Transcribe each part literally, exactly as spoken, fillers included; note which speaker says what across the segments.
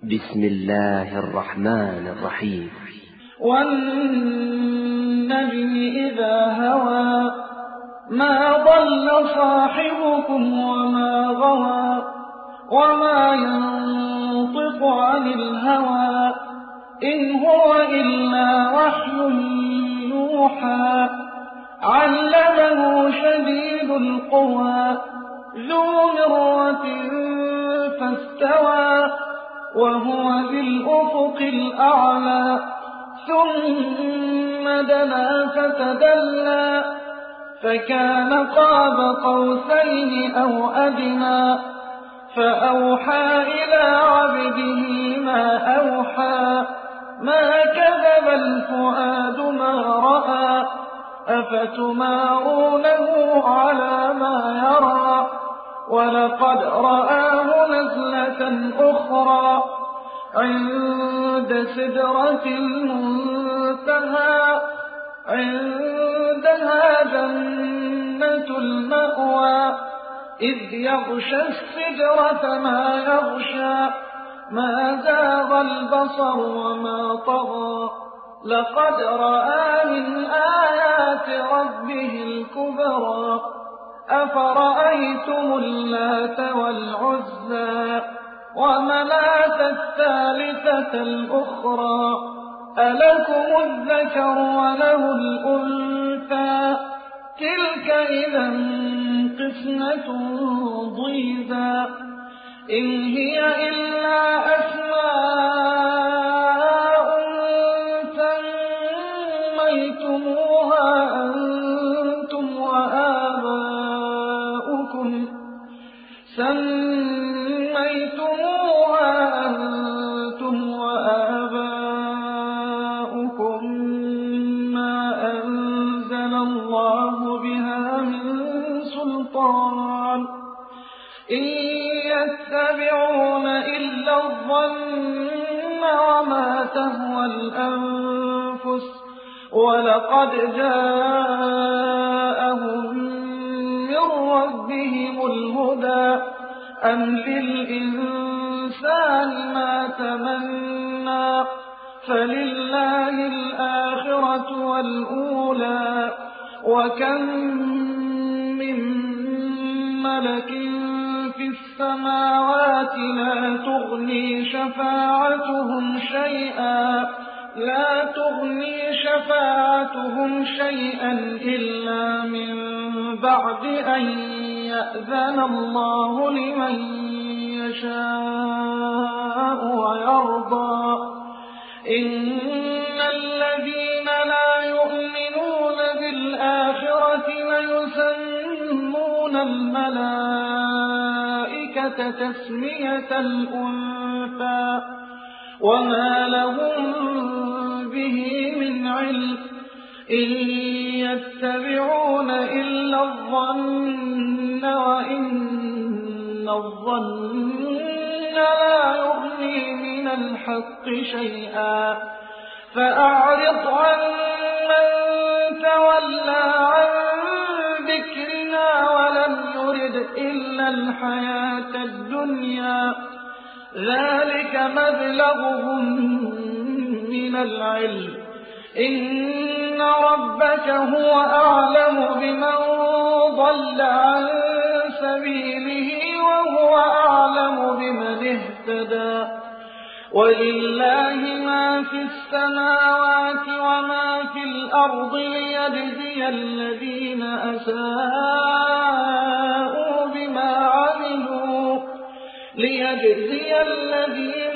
Speaker 1: بسم الله الرحمن الرحيم.
Speaker 2: والنجم إذا هوى ما ضل صاحبكم وما غوى وما ينطق عن الهوى إن هو إلا وحي يوحى علمه شديد القوى ذو مرة فاستوى وهو بالأفق الأعلى ثم دنا فتدلى فكان قاب قوسين أو أدنى فأوحى إلى عبده ما أوحى ما كذب الفؤاد ما رأى أفتمارونه على ما يرى ولقد رآه نزلة أخرى عند سدرة المنتهى عندها جنة المأوى إذ يغشى السدرة ما يغشى ما زاغ البصر وما طغى لقد رأى من آيات ربه الكبرى أفرأيتم اللات والعزى ومناة الثالثة الأخرى ألكم الذكر وله الأنثى تلك إذا قسمة ضيزى إن هي إلا أسماء سميتموها أنتم وآباؤكم سميتموها أنتم وآباؤكم ما أنزل الله بها من سلطان إن يتبعون إلا الظن وما تهوى الأنفس ولقد جاءهم من ربهم الهدى أم للإنسان ما تمنى فلله الآخرة والأولى وكم من ملك في السماوات لا تغني شفاعتهم شيئا لا تغني شفاعتهم شيئا إلا من بعد أن يأذن الله لمن يشاء ويرضى إن الذين لا يؤمنون بالآخرة ليسمون الملائكة تسمية الأنثى وما لهم به من علم إن يتبعون إلا الظن وإن الظن لا يغني من الحق شيئا فأعرض عن من تولى عن ذكرنا ولم يرد إلا الحياة الدنيا ذلك مبلغهم من العلم إن ربك هو أعلم بمن ضل عن سبيله وهو أعلم بمن اهتدى ولله ما في السماوات وما في الأرض ليجزي الذين أساءوا بما عملوا ليجزي الذين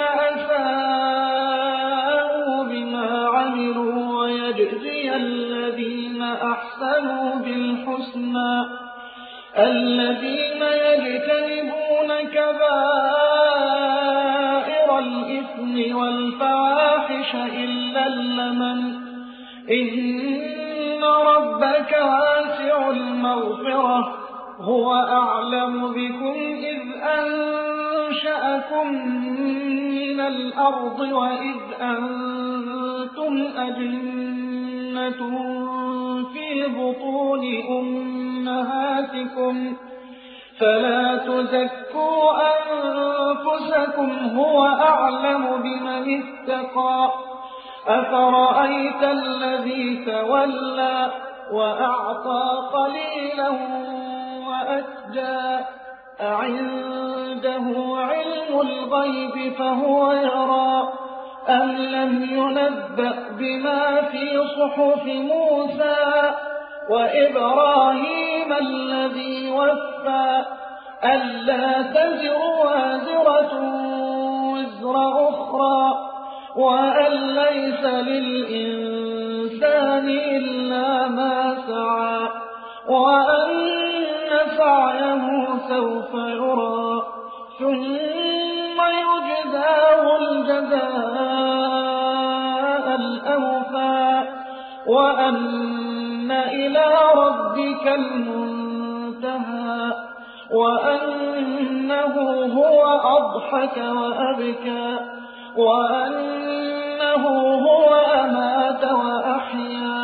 Speaker 2: أساءوا بما عملوا ويجزي الذين أحسنوا بالحسنى الذين يجتنبون كبائر الإثم والفواحش إلا اللمم إن ربك واسع المغفرة هو أعلم بكم إذ أنشأكم من الأرض وإذ أنتم أجنة في بطون أمهاتكم فلا تزكوا تزكوا أنفسكم هو أعلم بمن اتقى أفرأيت الذي تولى وأعطى قليلا وأكدى أعنده علم الغيب فهو يرى أم لم ينبأ بما في صحف موسى وإبراهيم الذي وفى ألا تزر وازرة وزر أخرى وأن ليس للإنسان إلا ما سعى وأن سعيه سوف يرى ثم يجزاه الجزاء الأوفى وأن إلى ربك المنتهى وأنه هو أضحك وأبكى وأنه هو أمات وأحيا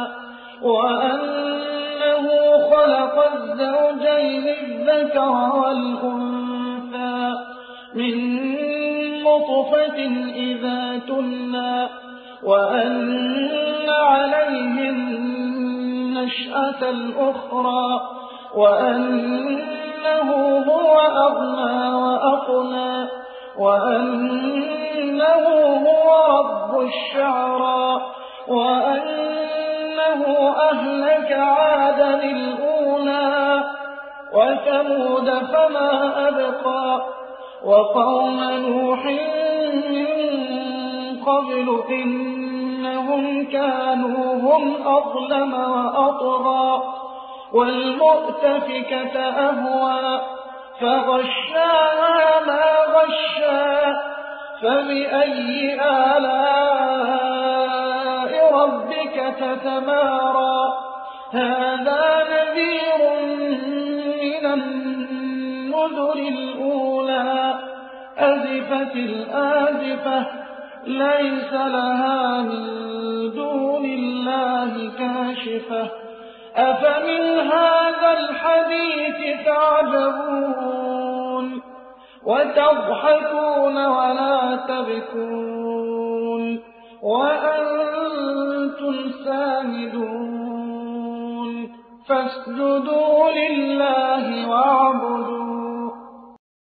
Speaker 2: وأنه خلق الزوجين الذكر والأنثى من نطفة إذا تمنى وأن عليه النشأة الأخرى وأنه هو أغنى وأقنى وأنه هو رب الشعرى وأنه أهلك عادا الأولى وثمود فما أبقى وقوم نوح من قبل إنهم كانوا هم أظلم وأطغى والمؤتفكة أهوى فغشاها ما غشى فبأي آلاء ربك تتمارى هذا نذير من النذر الأولى أزفت الآزفة ليس لها من دون الله كاشفة أفمن هذا الحديث تعجبون وتضحكون ولا تبكون وأنتم سامدون فاسجدوا لله واعبدوا